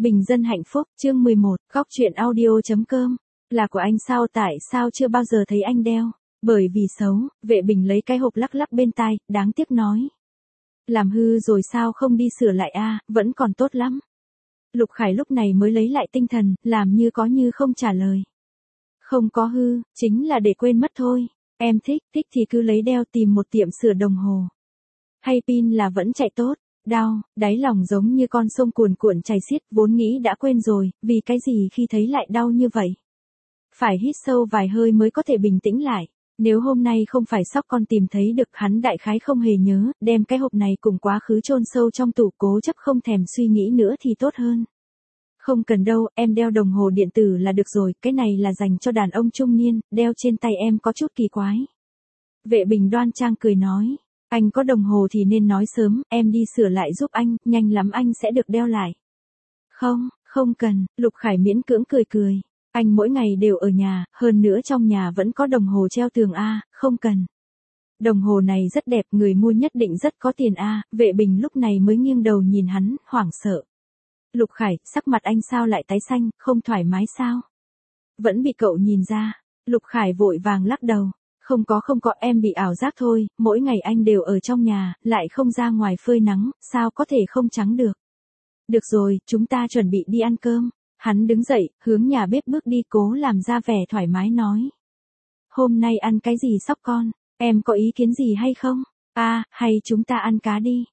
Bình dân hạnh phúc, chương 11, góc truyện audio.com. Là của anh sao, tại sao chưa bao giờ thấy anh đeo? Bởi vì xấu. Vệ Bình lấy cái hộp lắc lắc bên tai, đáng tiếc nói. Làm hư rồi sao không đi sửa lại a, vẫn còn tốt lắm. Lục Khải lúc này mới lấy lại tinh thần, làm như có như không trả lời. Không có hư, chính là để quên mất thôi. Em thích thì cứ lấy đeo, tìm một tiệm sửa đồng hồ. Hay pin là vẫn chạy tốt. Đau, đáy lòng giống như con sông cuồn cuộn chảy xiết, vốn nghĩ đã quên rồi, vì cái gì khi thấy lại đau như vậy. Phải hít sâu vài hơi mới có thể bình tĩnh lại. Nếu hôm nay không phải sóc con tìm thấy được, hắn đại khái không hề nhớ, đem cái hộp này cùng quá khứ chôn sâu trong tủ, cố chấp không thèm suy nghĩ nữa thì tốt hơn. Không cần đâu, em đeo đồng hồ điện tử là được rồi, cái này là dành cho đàn ông trung niên, đeo trên tay em có chút kỳ quái. Vệ Bình đoan trang cười nói. Anh có đồng hồ thì nên nói sớm, em đi sửa lại giúp anh, nhanh lắm anh sẽ được đeo lại. Không cần, Lục Khải miễn cưỡng cười cười. Anh mỗi ngày đều ở nhà, hơn nữa trong nhà vẫn có đồng hồ treo tường a, không cần. Đồng hồ này rất đẹp, người mua nhất định rất có tiền a. Vệ Bình lúc này mới nghiêng đầu nhìn hắn, hoảng sợ. Lục Khải, sắc mặt anh sao lại tái xanh, không thoải mái sao? Vẫn bị cậu nhìn ra. Lục Khải vội vàng lắc đầu. Không có, em bị ảo giác thôi, mỗi ngày anh đều ở trong nhà, lại không ra ngoài phơi nắng, sao có thể không trắng được. Được rồi, chúng ta chuẩn bị đi ăn cơm. Hắn đứng dậy, hướng nhà bếp bước đi, cố làm ra vẻ thoải mái nói. Hôm nay ăn cái gì sóc con, em có ý kiến gì hay không? Hay chúng ta ăn cá đi.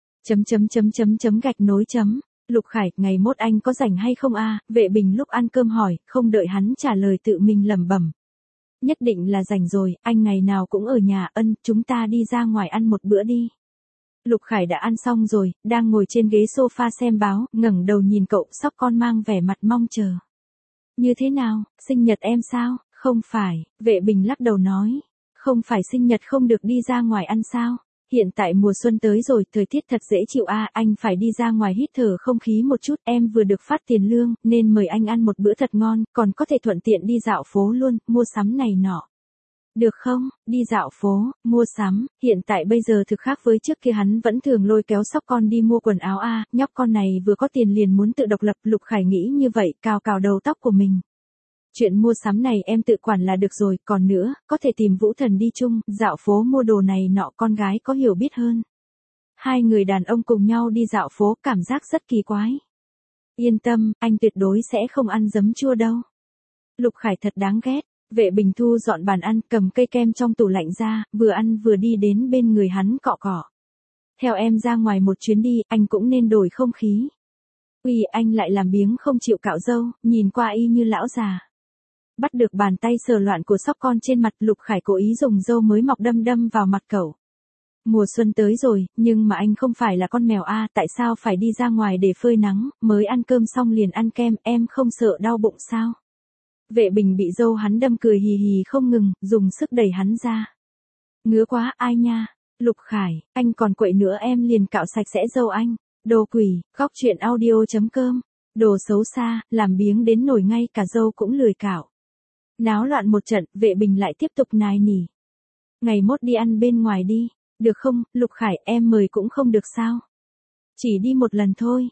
Gạch nối chấm. Lục Khải, ngày mốt anh có rảnh hay không a? Vệ Bình lúc ăn cơm hỏi, không đợi hắn trả lời tự mình lẩm bẩm. Nhất định là rảnh rồi, anh ngày nào cũng ở nhà, chúng ta đi ra ngoài ăn một bữa đi. Lục Khải đã ăn xong rồi, đang ngồi trên ghế sofa xem báo, ngẩng đầu nhìn cậu, sóc con mang vẻ mặt mong chờ. Như thế nào, sinh nhật em sao? Không phải, Vệ Bình lắc đầu nói. Không phải sinh nhật không được đi ra ngoài ăn sao? Hiện tại mùa xuân tới rồi, thời tiết thật dễ chịu anh phải đi ra ngoài hít thở không khí một chút, em vừa được phát tiền lương, nên mời anh ăn một bữa thật ngon, còn có thể thuận tiện đi dạo phố luôn, mua sắm này nọ. Được không, đi dạo phố, mua sắm, hiện tại bây giờ thực khác với trước kia, hắn vẫn thường lôi kéo sóc con đi mua quần áo nhóc con này vừa có tiền liền muốn tự độc lập. Lục Khải nghĩ như vậy, cào cào đầu tóc của mình. Chuyện mua sắm này em tự quản là được rồi, còn nữa, có thể tìm Vũ Thần đi chung, dạo phố mua đồ này nọ, con gái có hiểu biết hơn. Hai người đàn ông cùng nhau đi dạo phố, cảm giác rất kỳ quái. Yên tâm, anh tuyệt đối sẽ không ăn giấm chua đâu. Lục Khải thật đáng ghét. Vệ Bình thu dọn bàn ăn, cầm cây kem trong tủ lạnh ra, vừa ăn vừa đi đến bên người hắn cọ cọ. Theo em ra ngoài một chuyến đi, anh cũng nên đổi không khí. Uy, anh lại làm biếng không chịu cạo râu, nhìn qua y như lão già. Bắt được bàn tay sờ loạn của sóc con trên mặt, Lục Khải cố ý dùng râu mới mọc đâm vào mặt cậu. Mùa xuân tới rồi, nhưng mà anh không phải là con mèo tại sao phải đi ra ngoài để phơi nắng, mới ăn cơm xong liền ăn kem, em không sợ đau bụng sao? Vệ Bình bị râu hắn đâm cười hì hì không ngừng, dùng sức đẩy hắn ra. Ngứa quá, ai nha? Lục Khải, anh còn quậy nữa, em liền cạo sạch sẽ râu anh. Đồ quỷ, góc truyện audio.com. Đồ xấu xa, làm biếng đến nổi ngay cả râu cũng lười cạo. Náo loạn một trận, Vệ Bình lại tiếp tục nài nỉ. Ngày mốt đi ăn bên ngoài đi, được không? Lục Khải, em mời cũng không được sao? Chỉ đi một lần thôi.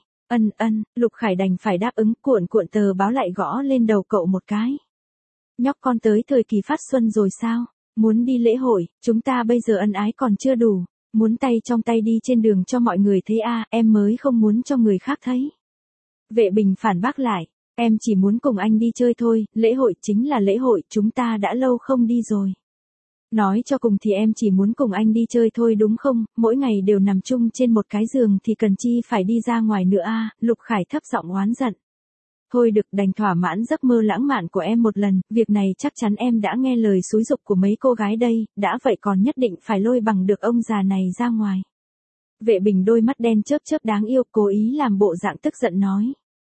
Lục Khải đành phải đáp ứng, cuộn tờ báo lại gõ lên đầu cậu một cái. Nhóc con tới thời kỳ phát xuân rồi sao? Muốn đi lễ hội, chúng ta bây giờ ân ái còn chưa đủ, muốn tay trong tay đi trên đường cho mọi người thấy em mới không muốn cho người khác thấy. Vệ Bình phản bác lại, em chỉ muốn cùng anh đi chơi thôi, lễ hội chính là lễ hội, chúng ta đã lâu không đi rồi. Nói cho cùng thì em chỉ muốn cùng anh đi chơi thôi đúng không, mỗi ngày đều nằm chung trên một cái giường thì cần chi phải đi ra ngoài nữa Lục Khải thấp giọng oán giận. Thôi được, đành thỏa mãn giấc mơ lãng mạn của em một lần, việc này chắc chắn em đã nghe lời xúi giục của mấy cô gái đây, đã vậy còn nhất định phải lôi bằng được ông già này ra ngoài. Vệ Bình đôi mắt đen chớp chớp đáng yêu, cố ý làm bộ dạng tức giận nói.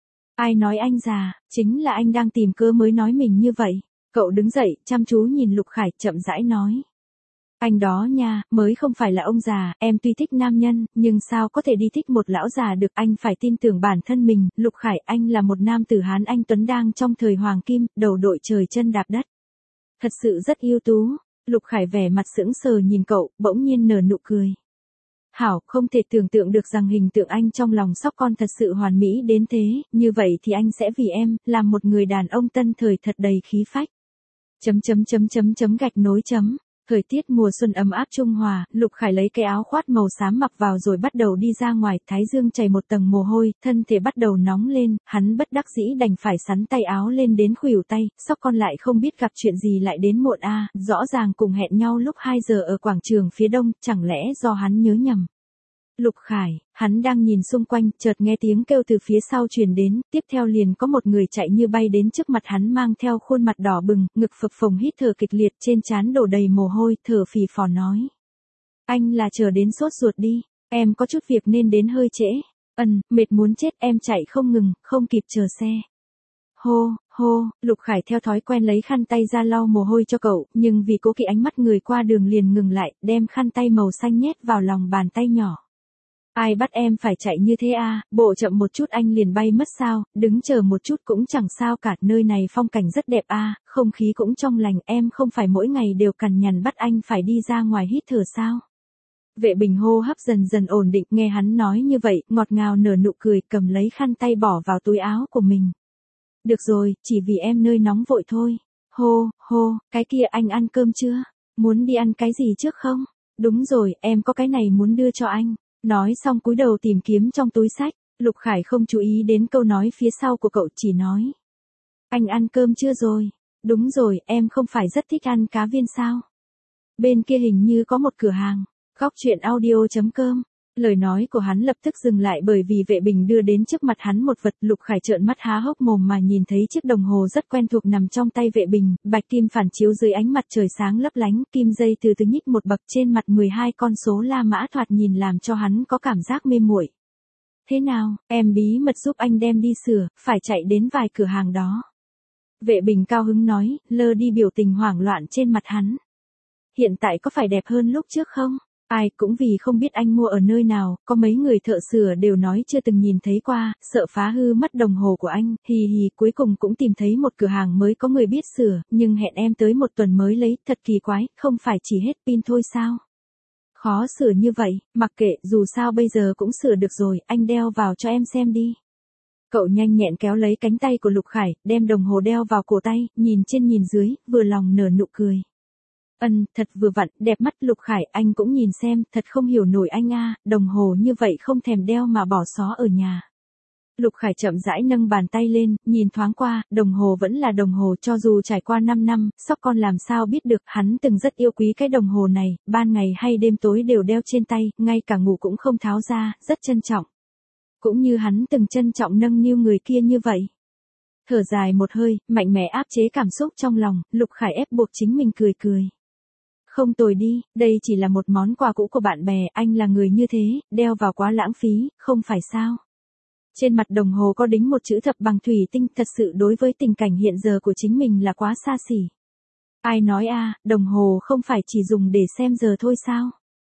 Ai nói anh già, chính là anh đang tìm cớ mới nói mình như vậy. Cậu đứng dậy, chăm chú nhìn Lục Khải, chậm rãi nói. Anh đó nha, mới không phải là ông già, em tuy thích nam nhân, nhưng sao có thể đi thích một lão già được, anh phải tin tưởng bản thân mình. Lục Khải, anh là một nam tử Hán anh tuấn đang trong thời hoàng kim, đầu đội trời chân đạp đất. Thật sự rất ưu tú. Lục Khải vẻ mặt sững sờ nhìn cậu, bỗng nhiên nở nụ cười. Hảo, không thể tưởng tượng được rằng hình tượng anh trong lòng sóc con thật sự hoàn mỹ đến thế, như vậy thì anh sẽ vì em, làm một người đàn ông tân thời thật đầy khí phách. Gạch nối chấm. Thời tiết mùa xuân ấm áp trung hòa, Lục Khải lấy cái áo khoác màu xám mặc vào rồi bắt đầu đi ra ngoài, thái dương chảy một tầng mồ hôi, thân thể bắt đầu nóng lên, hắn bất đắc dĩ đành phải xắn tay áo lên đến khuỷu tay, sóc con lại không biết gặp chuyện gì lại đến muộn a, rõ ràng cùng hẹn nhau lúc 2 giờ ở quảng trường phía đông, chẳng lẽ do hắn nhớ nhầm. Lục Khải, hắn đang nhìn xung quanh, chợt nghe tiếng kêu từ phía sau truyền đến, tiếp theo liền có một người chạy như bay đến trước mặt hắn mang theo khuôn mặt đỏ bừng, ngực phập phồng hít thở kịch liệt trên trán đổ đầy mồ hôi, thở phì phò nói. Anh là chờ đến sốt ruột đi, em có chút việc nên đến hơi trễ. Mệt muốn chết, em chạy không ngừng, không kịp chờ xe. Hô, Lục Khải theo thói quen lấy khăn tay ra lau mồ hôi cho cậu, nhưng vì cố kỵ ánh mắt người qua đường liền ngừng lại, đem khăn tay màu xanh nhét vào lòng bàn tay nhỏ. Ai bắt em phải chạy như thế à, bộ chậm một chút anh liền bay mất sao, đứng chờ một chút cũng chẳng sao cả, nơi này phong cảnh rất đẹp à, không khí cũng trong lành, em không phải mỗi ngày đều cằn nhằn bắt anh phải đi ra ngoài hít thở sao. Vệ Bình hô hấp dần dần ổn định, nghe hắn nói như vậy, ngọt ngào nở nụ cười, cầm lấy khăn tay bỏ vào túi áo của mình. Được rồi, chỉ vì em nơi nóng vội thôi. Hô, cái kia anh ăn cơm chưa? Muốn đi ăn cái gì trước không? Đúng rồi, em có cái này muốn đưa cho anh. Nói xong cúi đầu tìm kiếm trong túi sách, Lục Khải không chú ý đến câu nói phía sau của cậu, chỉ nói. Anh ăn cơm chưa rồi? Đúng rồi, em không phải rất thích ăn cá viên sao? Bên kia hình như có một cửa hàng. Góc truyện audio.com. Lời nói của hắn lập tức dừng lại bởi vì Vệ Bình đưa đến trước mặt hắn một vật. Lục Khải trợn mắt há hốc mồm mà nhìn thấy chiếc đồng hồ rất quen thuộc nằm trong tay Vệ Bình, bạch kim phản chiếu dưới ánh mặt trời sáng lấp lánh, kim dây từ từ nhích một bậc trên mặt 12 con số La Mã thoạt nhìn làm cho hắn có cảm giác mê muội. Thế nào, em bí mật giúp anh đem đi sửa, phải chạy đến vài cửa hàng đó. Vệ Bình cao hứng nói, lơ đi biểu tình hoảng loạn trên mặt hắn. Hiện tại có phải đẹp hơn lúc trước không? Ai cũng vì không biết anh mua ở nơi nào, có mấy người thợ sửa đều nói chưa từng nhìn thấy qua, sợ phá hư mất đồng hồ của anh, cuối cùng cũng tìm thấy một cửa hàng mới có người biết sửa, nhưng hẹn em tới một tuần mới lấy, thật kỳ quái, không phải chỉ hết pin thôi sao? Khó sửa như vậy, mặc kệ, dù sao bây giờ cũng sửa được rồi, anh đeo vào cho em xem đi. Cậu nhanh nhẹn kéo lấy cánh tay của Lục Khải, đem đồng hồ đeo vào cổ tay, nhìn trên nhìn dưới, vừa lòng nở nụ cười. Thật vừa vặn, đẹp mắt. Lục Khải, anh cũng nhìn xem, thật không hiểu nổi anh a, đồng hồ như vậy không thèm đeo mà bỏ xó ở nhà. Lục Khải chậm rãi nâng bàn tay lên, nhìn thoáng qua, đồng hồ vẫn là đồng hồ cho dù trải qua 5 năm, sóc con làm sao biết được, hắn từng rất yêu quý cái đồng hồ này, ban ngày hay đêm tối đều đeo trên tay, ngay cả ngủ cũng không tháo ra, rất trân trọng. Cũng như hắn từng trân trọng nâng niu người kia như vậy. Thở dài một hơi, mạnh mẽ áp chế cảm xúc trong lòng, Lục Khải ép buộc chính mình cười. Không tồi đi, đây chỉ là một món quà cũ của bạn bè, anh là người như thế, đeo vào quá lãng phí, không phải sao? Trên mặt đồng hồ có đính một chữ thập bằng thủy tinh, thật sự đối với tình cảnh hiện giờ của chính mình là quá xa xỉ. Ai nói a, đồng hồ không phải chỉ dùng để xem giờ thôi sao?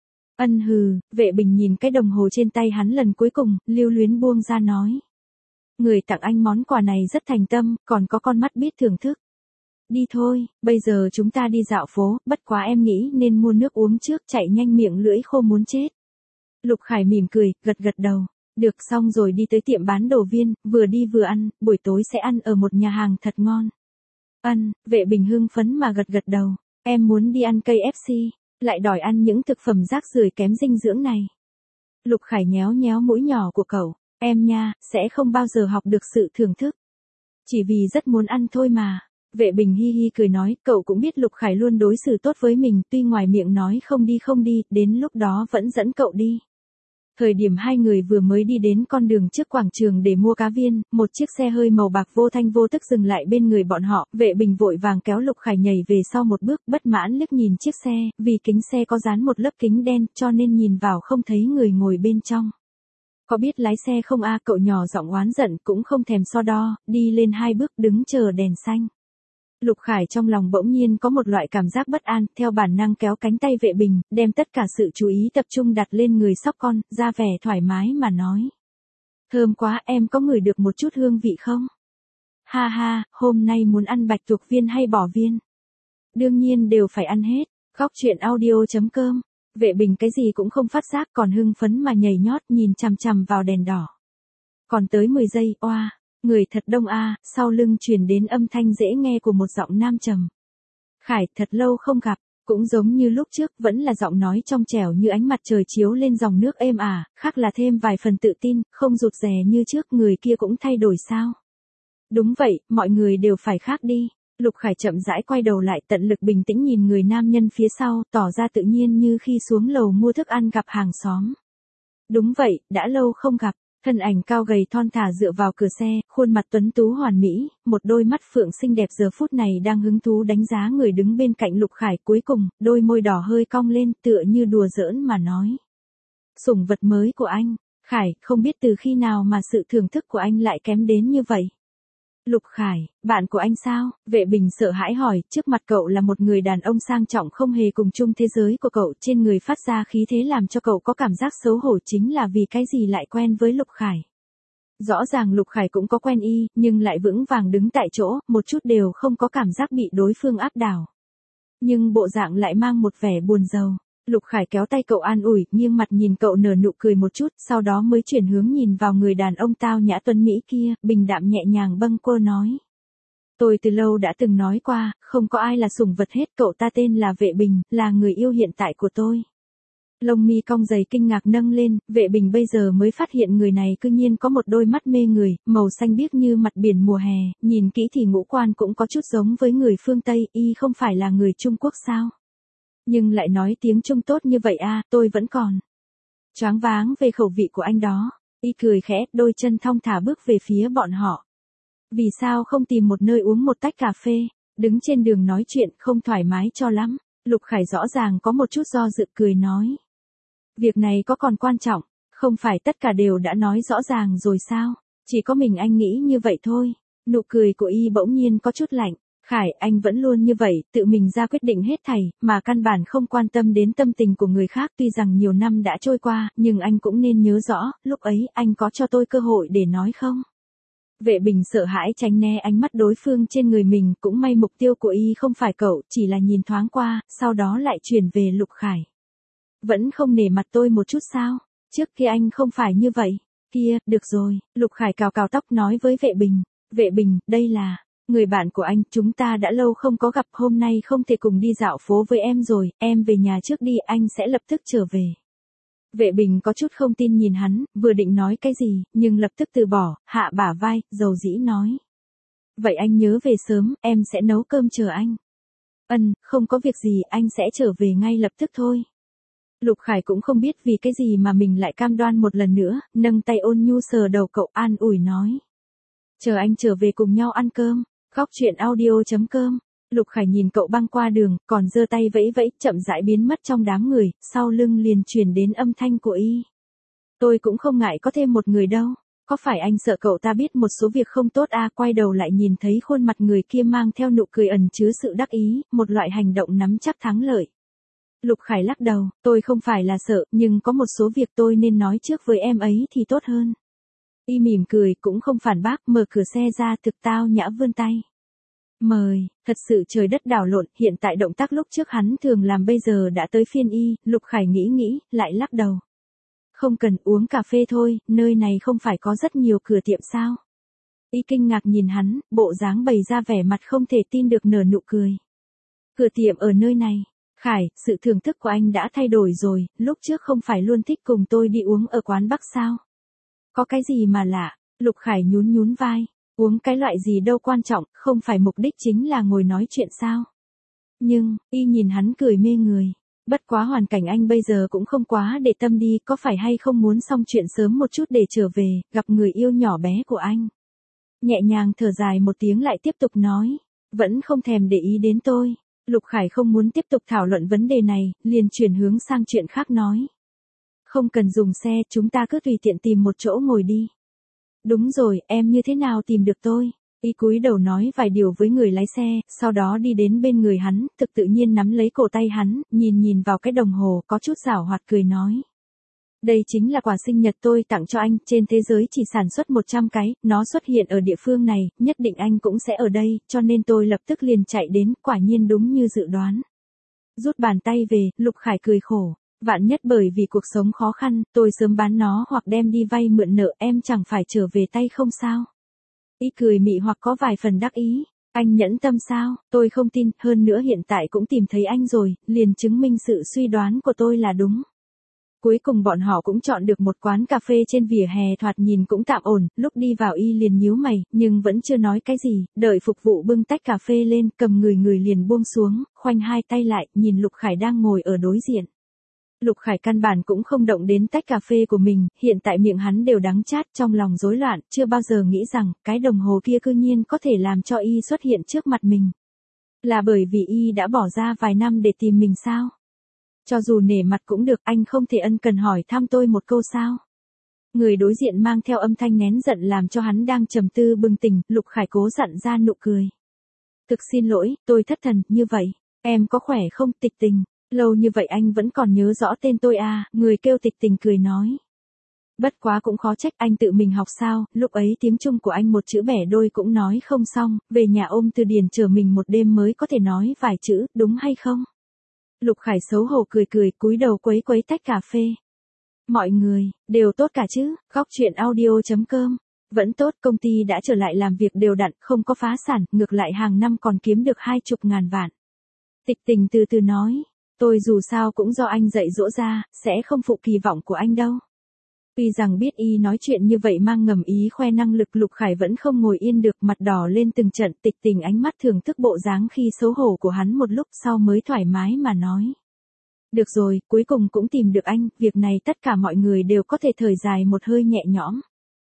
Vệ Bình nhìn cái đồng hồ trên tay hắn lần cuối cùng, lưu luyến buông ra nói. Người tặng anh món quà này rất thành tâm, còn có con mắt biết thưởng thức. Đi thôi, bây giờ chúng ta đi dạo phố, bất quá em nghĩ nên mua nước uống trước, chạy nhanh miệng lưỡi khô muốn chết. Lục Khải mỉm cười, gật đầu. Được, xong rồi đi tới tiệm bán đồ viên, vừa đi vừa ăn, buổi tối sẽ ăn ở một nhà hàng thật ngon. Vệ Bình hưng phấn mà gật đầu. Em muốn đi ăn KFC, lại đòi ăn những thực phẩm rác rưởi kém dinh dưỡng này. Lục Khải nhéo nhéo mũi nhỏ của cậu. Em nha, sẽ không bao giờ học được sự thưởng thức. Chỉ vì rất muốn ăn thôi mà. Vệ Bình hi cười nói, cậu cũng biết Lục Khải luôn đối xử tốt với mình, tuy ngoài miệng nói không đi, đến lúc đó vẫn dẫn cậu đi. Thời điểm hai người vừa mới đi đến con đường trước quảng trường để mua cá viên, một chiếc xe hơi màu bạc vô thanh vô tức dừng lại bên người bọn họ, Vệ Bình vội vàng kéo Lục Khải nhảy về sau một bước, bất mãn liếc nhìn chiếc xe, vì kính xe có dán một lớp kính đen, cho nên nhìn vào không thấy người ngồi bên trong. Có biết lái xe không a, cậu nhỏ giọng oán giận, cũng không thèm so đo, đi lên 2 bước đứng chờ đèn xanh. Lục Khải trong lòng bỗng nhiên có một loại cảm giác bất an, theo bản năng kéo cánh tay Vệ Bình, đem tất cả sự chú ý tập trung đặt lên người sóc con, ra vẻ thoải mái mà nói. Thơm quá, em có ngửi được một chút hương vị không? Ha, hôm nay muốn ăn bạch tuộc viên hay bò viên? Đương nhiên đều phải ăn hết. Góc truyện audio.com Vệ Bình cái gì cũng không phát giác còn hưng phấn mà nhảy nhót nhìn chằm chằm vào đèn đỏ. Còn tới 10 giây, oa, người thật đông a, sau lưng truyền đến âm thanh dễ nghe của một giọng nam trầm. Khải, thật lâu không gặp, cũng giống như lúc trước, vẫn là giọng nói trong trẻo như ánh mặt trời chiếu lên dòng nước êm ả, khác là thêm vài phần tự tin, không rụt rè như trước, người kia cũng thay đổi sao? Đúng vậy, mọi người đều phải khác đi. Lục Khải chậm rãi quay đầu lại, tận lực bình tĩnh nhìn người nam nhân phía sau, tỏ ra tự nhiên như khi xuống lầu mua thức ăn gặp hàng xóm. Đúng vậy, đã lâu không gặp. Thân ảnh cao gầy thon thả dựa vào cửa xe, khuôn mặt tuấn tú hoàn mỹ, một đôi mắt phượng xinh đẹp giờ phút này đang hứng thú đánh giá người đứng bên cạnh Lục Khải, cuối cùng, đôi môi đỏ hơi cong lên, tựa như đùa giỡn mà nói. Sủng vật mới của anh, Khải, không biết từ khi nào mà sự thưởng thức của anh lại kém đến như vậy. Lục Khải, bạn của anh sao? Vệ Bình sợ hãi hỏi, trước mặt cậu là một người đàn ông sang trọng không hề cùng chung thế giới của cậu, trên người phát ra khí thế làm cho cậu có cảm giác xấu hổ, chính là vì cái gì lại quen với Lục Khải. Rõ ràng Lục Khải cũng có quen y, nhưng lại vững vàng đứng tại chỗ, một chút đều không có cảm giác bị đối phương áp đảo. Nhưng bộ dạng lại mang một vẻ buồn rầu. Lục Khải kéo tay cậu an ủi, nghiêng mặt nhìn cậu nở nụ cười một chút, sau đó mới chuyển hướng nhìn vào người đàn ông tao nhã tuấn mỹ kia, bình đạm nhẹ nhàng bâng quơ nói. Tôi từ lâu đã từng nói qua, không có ai là sủng vật hết, cậu ta tên là Vệ Bình, là người yêu hiện tại của tôi. Lông mi cong dày kinh ngạc nâng lên, Vệ Bình bây giờ mới phát hiện người này cư nhiên có một đôi mắt mê người, màu xanh biếc như mặt biển mùa hè, nhìn kỹ thì ngũ quan cũng có chút giống với người phương Tây, y không phải là người Trung Quốc sao? Nhưng lại nói tiếng Trung tốt như vậy a, tôi vẫn còn choáng váng về khẩu vị của anh đó. Y cười khẽ, đôi chân thong thả bước về phía bọn họ. Vì sao không tìm một nơi uống một tách cà phê, đứng trên đường nói chuyện không thoải mái cho lắm. Lục Khải rõ ràng có một chút do dự cười nói. Việc này có còn quan trọng, không phải tất cả đều đã nói rõ ràng rồi sao, chỉ có mình anh nghĩ như vậy thôi. Nụ cười của y bỗng nhiên có chút lạnh. Khải, anh vẫn luôn như vậy, tự mình ra quyết định hết thảy, mà căn bản không quan tâm đến tâm tình của người khác, tuy rằng nhiều năm đã trôi qua, nhưng anh cũng nên nhớ rõ, lúc ấy anh có cho tôi cơ hội để nói không? Vệ Bình sợ hãi tránh né ánh mắt đối phương trên người mình, cũng may mục tiêu của y không phải cậu, chỉ là nhìn thoáng qua, sau đó lại chuyển về Lục Khải. Vẫn không nể mặt tôi một chút sao? Trước kia anh không phải như vậy. Kia, được rồi, Lục Khải cào cào tóc nói với Vệ Bình. Vệ Bình, đây là người bạn của anh, chúng ta đã lâu không có gặp, hôm nay không thể cùng đi dạo phố với em rồi, em về nhà trước đi, anh sẽ lập tức trở về. Vệ Bình có chút không tin nhìn hắn, vừa định nói cái gì, nhưng lập tức từ bỏ, hạ bả vai, dầu dĩ nói. Vậy anh nhớ về sớm, em sẽ nấu cơm chờ anh. Không có việc gì, anh sẽ trở về ngay lập tức thôi. Lục Khải cũng không biết vì cái gì mà mình lại cam đoan một lần nữa, nâng tay ôn nhu sờ đầu cậu an ủi nói. Chờ anh trở về cùng nhau ăn cơm. Góc truyện audio.com. Lục Khải nhìn cậu băng qua đường, còn giơ tay vẫy vẫy, chậm rãi biến mất trong đám người, sau lưng liền truyền đến âm thanh của y. Tôi cũng không ngại có thêm một người đâu. Có phải anh sợ cậu ta biết một số việc không tốt à? Quay đầu lại nhìn thấy khuôn mặt người kia mang theo nụ cười ẩn chứa sự đắc ý, một loại hành động nắm chắc thắng lợi. Lục Khải lắc đầu, tôi không phải là sợ, nhưng có một số việc tôi nên nói trước với em ấy thì tốt hơn. Y mỉm cười, cũng không phản bác, mở cửa xe ra, thực tao nhã vươn tay. Mời, thật sự trời đất đảo lộn, hiện tại động tác lúc trước hắn thường làm bây giờ đã tới phiên y, Lục Khải nghĩ, lại lắc đầu. Không cần, uống cà phê thôi, nơi này không phải có rất nhiều cửa tiệm sao? Y kinh ngạc nhìn hắn, bộ dáng bày ra vẻ mặt không thể tin được nở nụ cười. Cửa tiệm ở nơi này. Khải, sự thưởng thức của anh đã thay đổi rồi, lúc trước không phải luôn thích cùng tôi đi uống ở quán Bắc sao? Có cái gì mà lạ? Lục Khải nhún vai. Uống cái loại gì đâu quan trọng, không phải mục đích chính là ngồi nói chuyện sao? Nhưng, y nhìn hắn cười mê người. Bất quá hoàn cảnh anh bây giờ cũng không quá để tâm đi, có phải hay không muốn xong chuyện sớm một chút để trở về, gặp người yêu nhỏ bé của anh. Nhẹ nhàng thở dài một tiếng lại tiếp tục nói. Vẫn không thèm để ý đến tôi. Lục Khải không muốn tiếp tục thảo luận vấn đề này, liền chuyển hướng sang chuyện khác nói. Không cần dùng xe, chúng ta cứ tùy tiện tìm một chỗ ngồi đi. Đúng rồi, em như thế nào tìm được tôi? Y cúi đầu nói vài điều với người lái xe, sau đó đi đến bên người hắn, thực tự nhiên nắm lấy cổ tay hắn, nhìn vào cái đồng hồ, có chút giảo hoạt cười nói. Đây chính là quà sinh nhật tôi tặng cho anh, trên thế giới chỉ sản xuất 100 cái, nó xuất hiện ở địa phương này, nhất định anh cũng sẽ ở đây, cho nên tôi lập tức liền chạy đến, quả nhiên đúng như dự đoán. Rút bàn tay về, Lục Khải cười khổ. Vạn nhất bởi vì cuộc sống khó khăn, tôi sớm bán nó hoặc đem đi vay mượn nợ em chẳng phải trở về tay không sao? Y cười mị hoặc có vài phần đắc ý. Anh nhẫn tâm sao? Tôi không tin, hơn nữa hiện tại cũng tìm thấy anh rồi, liền chứng minh sự suy đoán của tôi là đúng. Cuối cùng bọn họ cũng chọn được một quán cà phê trên vỉa hè thoạt nhìn cũng tạm ổn, lúc đi vào Y liền nhíu mày, nhưng vẫn chưa nói cái gì, đợi phục vụ bưng tách cà phê lên, cầm người liền buông xuống, khoanh hai tay lại, nhìn Lục Khải đang ngồi ở đối diện. Lục Khải căn bản cũng không động đến tách cà phê của mình, hiện tại miệng hắn đều đắng chát, trong lòng rối loạn, chưa bao giờ nghĩ rằng, cái đồng hồ kia cư nhiên có thể làm cho Y xuất hiện trước mặt mình. Là bởi vì Y đã bỏ ra vài năm để tìm mình sao? Cho dù nể mặt cũng được, anh không thể ân cần hỏi thăm tôi một câu sao? Người đối diện mang theo âm thanh nén giận làm cho hắn đang trầm tư bừng tỉnh, Lục Khải cố dặn ra nụ cười. Thực xin lỗi, tôi thất thần, như vậy, em có khỏe không? Tịch Tình, lâu như vậy anh vẫn còn nhớ rõ tên tôi à? Người kêu Tịch Tình cười nói. Bất quá cũng khó trách, anh tự mình học sao? Lúc ấy tiếng Trung của anh một chữ bẻ đôi cũng nói không xong, về nhà ôm từ điển chờ mình một đêm mới có thể nói vài chữ, đúng hay không? Lục Khải xấu hổ cười cúi đầu quấy tách cà phê. Mọi người, đều tốt cả chứ? Góc chuyện audio.com. Vẫn tốt, công ty đã trở lại làm việc đều đặn, không có phá sản, ngược lại hàng năm còn kiếm được 20.000 vạn. Tịch Tình từ từ nói, tôi dù sao cũng do anh dạy dỗ ra, sẽ không phụ kỳ vọng của anh đâu. Tuy rằng biết Y nói chuyện như vậy mang ngầm ý khoe năng lực, Lục Khải vẫn không ngồi yên được, mặt đỏ lên từng trận. Tịch Tình ánh mắt thưởng thức bộ dáng khi xấu hổ của hắn một lúc sau mới thoải mái mà nói. Được rồi, cuối cùng cũng tìm được anh, việc này tất cả mọi người đều có thể thở dài một hơi nhẹ nhõm.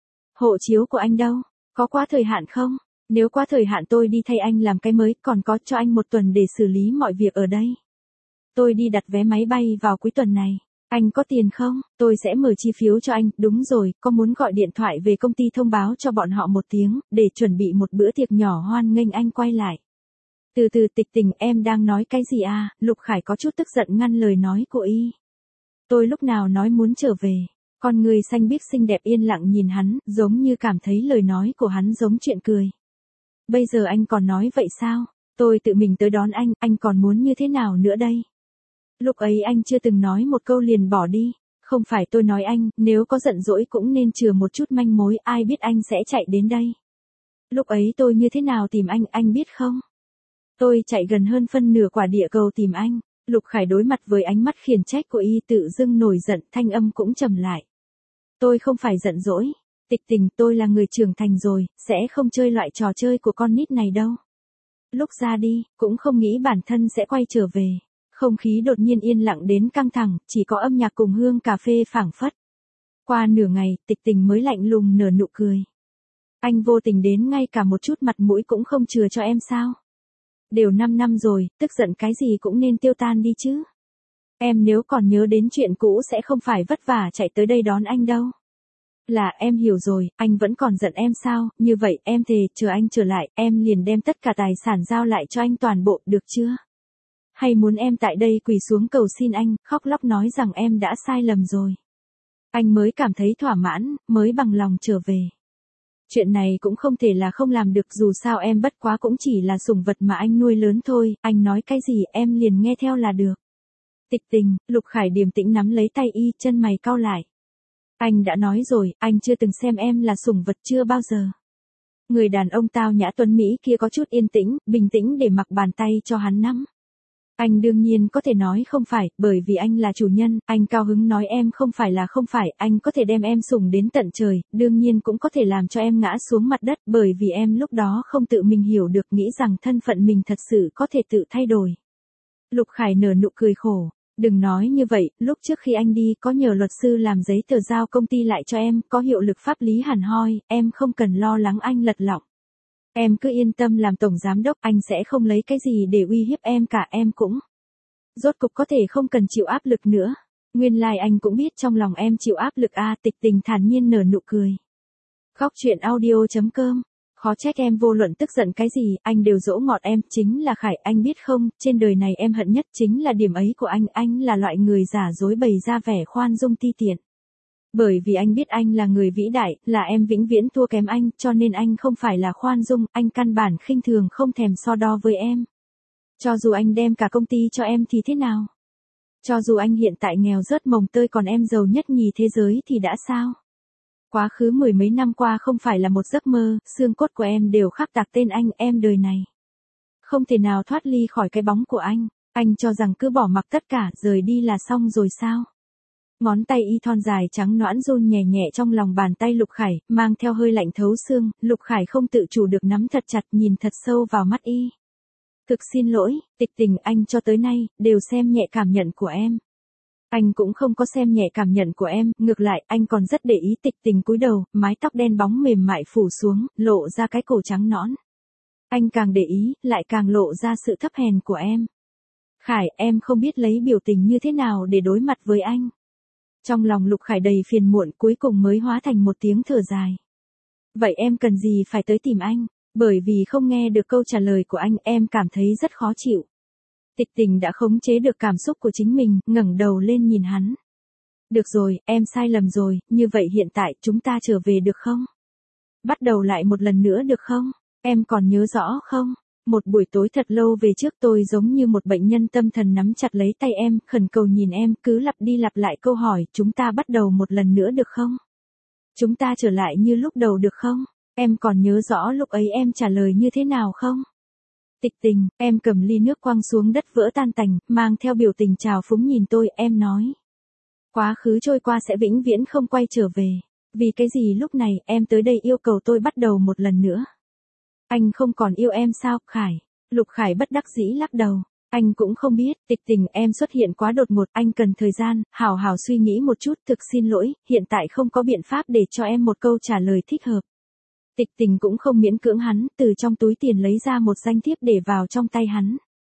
Hộ chiếu của anh đâu? Có quá thời hạn không? Nếu quá thời hạn tôi đi thay anh làm cái mới, còn có cho anh một tuần để xử lý mọi việc ở đây. Tôi đi đặt vé máy bay vào cuối tuần này. Anh có tiền không? Tôi sẽ mở chi phiếu cho anh. Đúng rồi, có muốn gọi điện thoại về công ty thông báo cho bọn họ một tiếng, để chuẩn bị một bữa tiệc nhỏ hoan nghênh anh quay lại. Từ từ Tịch Tình, em đang nói cái gì à? Lục Khải có chút tức giận ngăn lời nói của Y. Tôi lúc nào nói muốn trở về? Con người xanh biếc xinh đẹp yên lặng nhìn hắn, giống như cảm thấy lời nói của hắn giống chuyện cười. Bây giờ anh còn nói vậy sao? Tôi tự mình tới đón anh còn muốn như thế nào nữa đây? Lúc ấy anh chưa từng nói một câu liền bỏ đi. Không phải tôi nói anh, nếu có giận dỗi cũng nên chừa một chút manh mối, ai biết anh sẽ chạy đến đây. Lúc ấy tôi như thế nào tìm anh biết không? Tôi chạy gần hơn phân nửa quả địa cầu tìm anh. Lục Khải đối mặt với ánh mắt khiển trách của Y tự dưng nổi giận, thanh âm cũng trầm lại. Tôi không phải giận dỗi. Tịch Tình, tôi là người trưởng thành rồi, sẽ không chơi loại trò chơi của con nít này đâu. Lúc ra đi, cũng không nghĩ bản thân sẽ quay trở về. Không khí đột nhiên yên lặng đến căng thẳng, chỉ có âm nhạc cùng hương cà phê phảng phất. Qua nửa ngày, Tịch Tình mới lạnh lùng nở nụ cười. Anh vô tình đến ngay cả một chút mặt mũi cũng không chừa cho em sao? Đều 5 năm rồi, tức giận cái gì cũng nên tiêu tan đi chứ. Em nếu còn nhớ đến chuyện cũ sẽ không phải vất vả chạy tới đây đón anh đâu. Là em hiểu rồi, anh vẫn còn giận em sao? Như vậy em thề, chờ anh trở lại, em liền đem tất cả tài sản giao lại cho anh toàn bộ, được chưa? Hay muốn em tại đây quỳ xuống cầu xin anh, khóc lóc nói rằng em đã sai lầm rồi. Anh mới cảm thấy thỏa mãn, mới bằng lòng trở về. Chuyện này cũng không thể là không làm được, dù sao em bất quá cũng chỉ là sủng vật mà anh nuôi lớn thôi, anh nói cái gì em liền nghe theo là được. Tịch Tình, Lục Khải điềm tĩnh nắm lấy tay Y, chân mày cau lại. Anh đã nói rồi, anh chưa từng xem em là sủng vật, chưa bao giờ. Người đàn ông tao nhã tuấn Mỹ kia có chút yên tĩnh, bình tĩnh để mặc bàn tay cho hắn nắm. Anh đương nhiên có thể nói không phải, bởi vì anh là chủ nhân, anh cao hứng nói em không phải là không phải, anh có thể đem em sủng đến tận trời, đương nhiên cũng có thể làm cho em ngã xuống mặt đất, bởi vì em lúc đó không tự mình hiểu được, nghĩ rằng thân phận mình thật sự có thể tự thay đổi. Lục Khải nở nụ cười khổ. Đừng nói như vậy, lúc trước khi anh đi có nhờ luật sư làm giấy tờ giao công ty lại cho em, có hiệu lực pháp lý hẳn hoi, em không cần lo lắng anh lật lọng. Em cứ yên tâm làm tổng giám đốc, anh sẽ không lấy cái gì để uy hiếp em cả, em cũng. Rốt cục có thể không cần chịu áp lực nữa. Nguyên lai anh cũng biết trong lòng em chịu áp lực à? Tịch Tình thản nhiên nở nụ cười. Góc chuyện audio.com. Khó trách em vô luận tức giận cái gì, anh đều dỗ ngọt em, chính là Khải, anh biết không, trên đời này em hận nhất chính là điểm ấy của anh là loại người giả dối bày ra vẻ khoan dung ti tiện. Bởi vì anh biết anh là người vĩ đại, là em vĩnh viễn thua kém anh, cho nên anh không phải là khoan dung, anh căn bản khinh thường không thèm so đo với em. Cho dù anh đem cả công ty cho em thì thế nào? Cho dù anh hiện tại nghèo rớt mồng tơi còn em giàu nhất nhì thế giới thì đã sao? Quá khứ mười mấy năm qua không phải là một giấc mơ, xương cốt của em đều khắc tạc tên anh, em đời này không thể nào thoát ly khỏi cái bóng của anh. Anh cho rằng cứ bỏ mặc tất cả, rời đi là xong rồi sao? Ngón tay y thon dài trắng nõn run nhẹ nhẹ trong lòng bàn tay Lục Khải, mang theo hơi lạnh thấu xương, Lục Khải không tự chủ được nắm thật chặt, nhìn thật sâu vào mắt y. Thực xin lỗi, Tịch Tình, anh cho tới nay đều xem nhẹ cảm nhận của em. Anh cũng không có xem nhẹ cảm nhận của em, ngược lại, anh còn rất để ý. Tịch Tình cúi đầu, mái tóc đen bóng mềm mại phủ xuống, lộ ra cái cổ trắng nõn. Anh càng để ý, lại càng lộ ra sự thấp hèn của em. Khải, em không biết lấy biểu tình như thế nào để đối mặt với anh. Trong lòng Lục Khải đầy phiền muộn, cuối cùng mới hóa thành một tiếng thở dài. Vậy em cần gì phải tới tìm anh? Bởi vì không nghe được câu trả lời của anh, em cảm thấy rất khó chịu. Tịch Tình đã khống chế được cảm xúc của chính mình, ngẩng đầu lên nhìn hắn. Được rồi, em sai lầm rồi, như vậy hiện tại chúng ta trở về được không? Bắt đầu lại một lần nữa được không? Em còn nhớ rõ không? Một buổi tối thật lâu về trước tôi giống như một bệnh nhân tâm thần nắm chặt lấy tay em, khẩn cầu nhìn em, cứ lặp đi lặp lại câu hỏi, chúng ta bắt đầu một lần nữa được không? Chúng ta trở lại như lúc đầu được không? Em còn nhớ rõ lúc ấy em trả lời như thế nào không? Tịch Tình, em cầm ly nước quăng xuống đất vỡ tan tành, mang theo biểu tình trào phúng nhìn tôi, em nói. Quá khứ trôi qua sẽ vĩnh viễn không quay trở về. Vì cái gì lúc này em tới đây yêu cầu tôi bắt đầu một lần nữa? Anh không còn yêu em sao, Khải? Lục Khải bất đắc dĩ lắc đầu. Anh cũng không biết, Tịch Tình, em xuất hiện quá đột ngột, anh cần thời gian, hào hào suy nghĩ một chút, thực xin lỗi, hiện tại không có biện pháp để cho em một câu trả lời thích hợp. Tịch Tình cũng không miễn cưỡng hắn, từ trong túi tiền lấy ra một danh thiếp để vào trong tay hắn.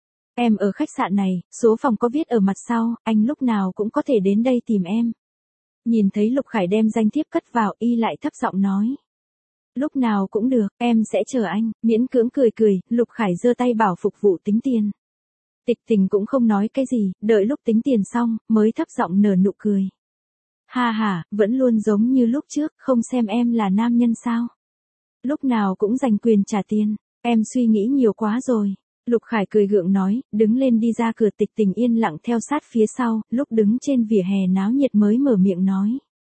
Em ở khách sạn này, số phòng có viết ở mặt sau, anh lúc nào cũng có thể đến đây tìm em. Nhìn thấy Lục Khải đem danh thiếp cất vào, y lại thấp giọng nói. Lúc nào cũng được, em sẽ chờ anh, miễn cưỡng cười cười, Lục Khải giơ tay bảo phục vụ tính tiền. Tịch Tình cũng không nói cái gì, đợi lúc tính tiền xong, mới thấp giọng nở nụ cười. Ha ha, vẫn luôn giống như lúc trước, không xem em là nam nhân sao? Lúc nào cũng giành quyền trả tiền, em suy nghĩ nhiều quá rồi. Lục Khải cười gượng nói, đứng lên đi ra cửa. Tịch Tình yên lặng theo sát phía sau, lúc đứng trên vỉa hè náo nhiệt mới mở miệng nói.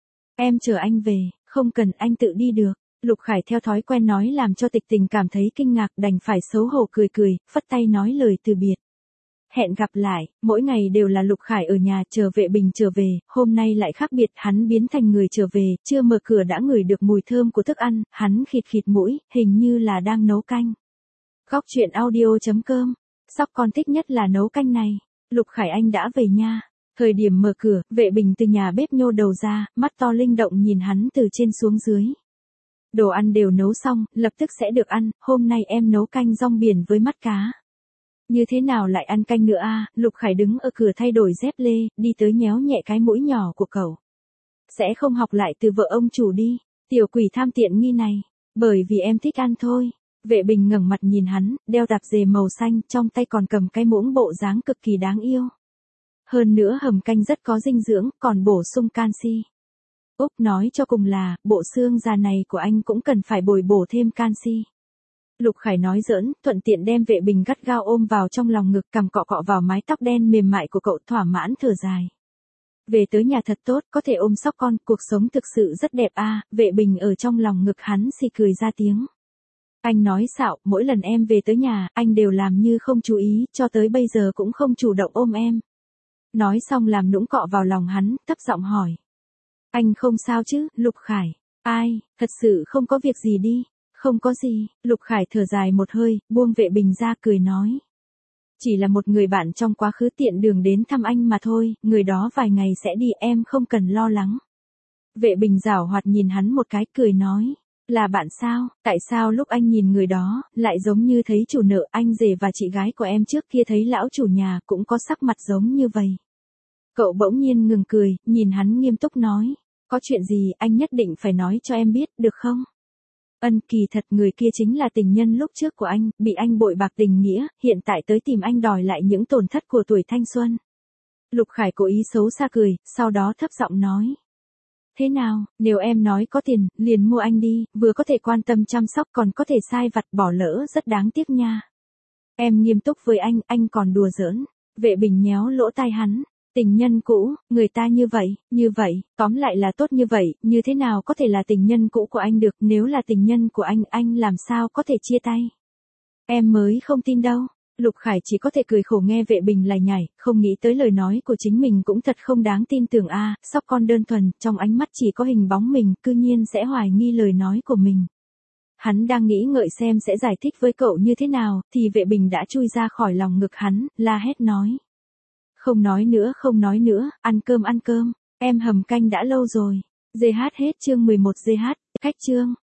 Em chờ anh về, không cần anh tự đi được. Lục Khải theo thói quen nói làm cho Tịch Tình cảm thấy kinh ngạc, đành phải xấu hổ cười cười, phất tay nói lời từ biệt. Hẹn gặp lại, mỗi ngày đều là Lục Khải ở nhà chờ Vệ Bình trở về, hôm nay lại khác biệt, hắn biến thành người trở về, chưa mở cửa đã ngửi được mùi thơm của thức ăn, hắn khịt khịt mũi, hình như là đang nấu canh. Góc truyện audio.com, Sóc con thích nhất là nấu canh này. Lục Khải anh đã về nha. Thời điểm mở cửa, Vệ Bình từ nhà bếp nhô đầu ra, mắt to linh động nhìn hắn từ trên xuống dưới. Đồ ăn đều nấu xong, lập tức sẽ được ăn, hôm nay em nấu canh rong biển với mắt cá. Như thế nào lại ăn canh nữa a? Lục Khải đứng ở cửa thay đổi dép lê, đi tới nhéo nhẹ cái mũi nhỏ của cậu. Sẽ không học lại từ vợ ông chủ đi, tiểu quỷ tham tiện nghi này, bởi vì em thích ăn thôi. Vệ Bình ngẩng mặt nhìn hắn, đeo tạp dề màu xanh, trong tay còn cầm cái muỗng bộ dáng cực kỳ đáng yêu. Hơn nữa hầm canh rất có dinh dưỡng, còn bổ sung canxi. Úc nói cho cùng là, bộ xương già này của anh cũng cần phải bồi bổ thêm canxi. Lục Khải nói giỡn, thuận tiện đem Vệ Bình gắt gao ôm vào trong lòng ngực, cằm cọ cọ vào mái tóc đen mềm mại của cậu, thỏa mãn thở dài. Về tới nhà thật tốt, có thể ôm Sóc con, cuộc sống thực sự rất đẹp a. Vệ Bình ở trong lòng ngực hắn xì cười ra tiếng. Anh nói xạo, mỗi lần em về tới nhà, anh đều làm như không chú ý, cho tới bây giờ cũng không chủ động ôm em. Nói xong làm nũng cọ vào lòng hắn, thấp giọng hỏi. Anh không sao chứ, Lục Khải? Ai, thật sự không có việc gì đi. Không có gì, Lục Khải thở dài một hơi, buông Vệ Bình ra cười nói. Chỉ là một người bạn trong quá khứ tiện đường đến thăm anh mà thôi, người đó vài ngày sẽ đi, em không cần lo lắng. Vệ Bình giảo hoạt nhìn hắn một cái, cười nói. Là bạn sao, tại sao lúc anh nhìn người đó, lại giống như thấy chủ nợ? Anh rể và chị gái của em trước kia thấy lão chủ nhà cũng có sắc mặt giống như vậy. Cậu bỗng nhiên ngừng cười, nhìn hắn nghiêm túc nói. Có chuyện gì anh nhất định phải nói cho em biết, được không? Kỳ thật người kia chính là tình nhân lúc trước của anh, bị anh bội bạc tình nghĩa, hiện tại tới tìm anh đòi lại những tổn thất của tuổi thanh xuân. Lục Khải cố ý xấu xa cười, sau đó thấp giọng nói. Thế nào, nếu em nói có tiền, liền mua anh đi, vừa có thể quan tâm chăm sóc còn có thể sai vặt, bỏ lỡ rất đáng tiếc nha. Em nghiêm túc với anh còn đùa giỡn. Vệ Bình nhéo lỗ tai hắn. Tình nhân cũ, người ta như vậy, tóm lại là tốt như vậy, như thế nào có thể là tình nhân cũ của anh được, nếu là tình nhân của anh làm sao có thể chia tay. Em mới không tin đâu. Lục Khải chỉ có thể cười khổ nghe Vệ Bình lải nhải, không nghĩ tới lời nói của chính mình cũng thật không đáng tin tưởng a, sóc con đơn thuần, trong ánh mắt chỉ có hình bóng mình, cư nhiên sẽ hoài nghi lời nói của mình. Hắn đang nghĩ ngợi xem sẽ giải thích với cậu như thế nào, thì Vệ Bình đã chui ra khỏi lòng ngực hắn, la hét nói. Không nói nữa, ăn cơm, em hầm canh đã lâu rồi. GH hết chương 11 GH, cách chương.